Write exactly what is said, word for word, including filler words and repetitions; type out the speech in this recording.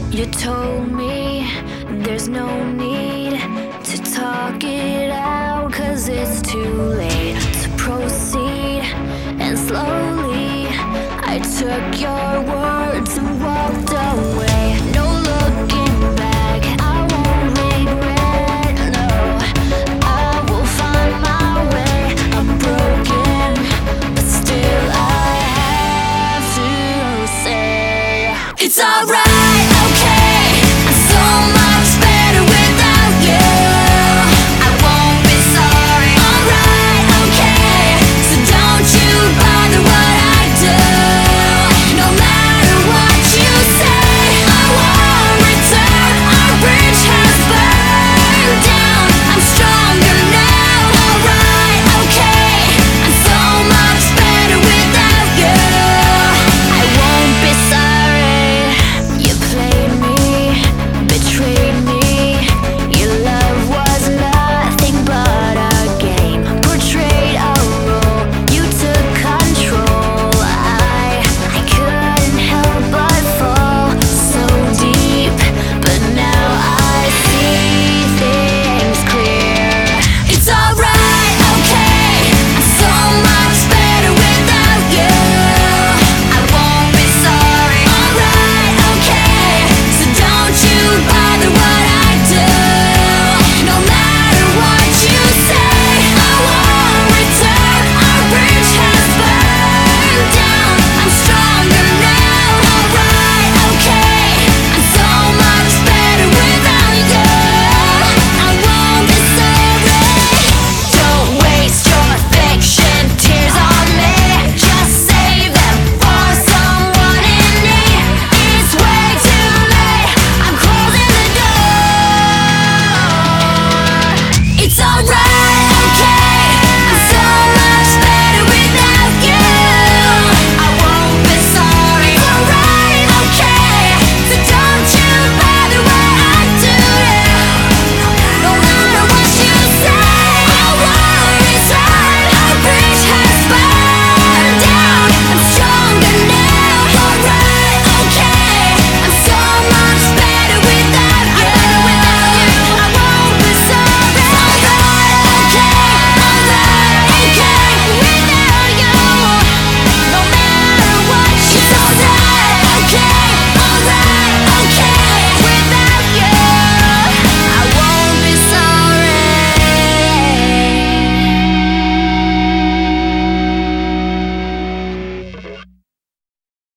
You told me there's no need to talk it out, 'cause it's too late to proceed. And slowly I took your words and walked away. No looking back, I won't regret, no. I will find my way. I'm broken, but still I have to say it's alright.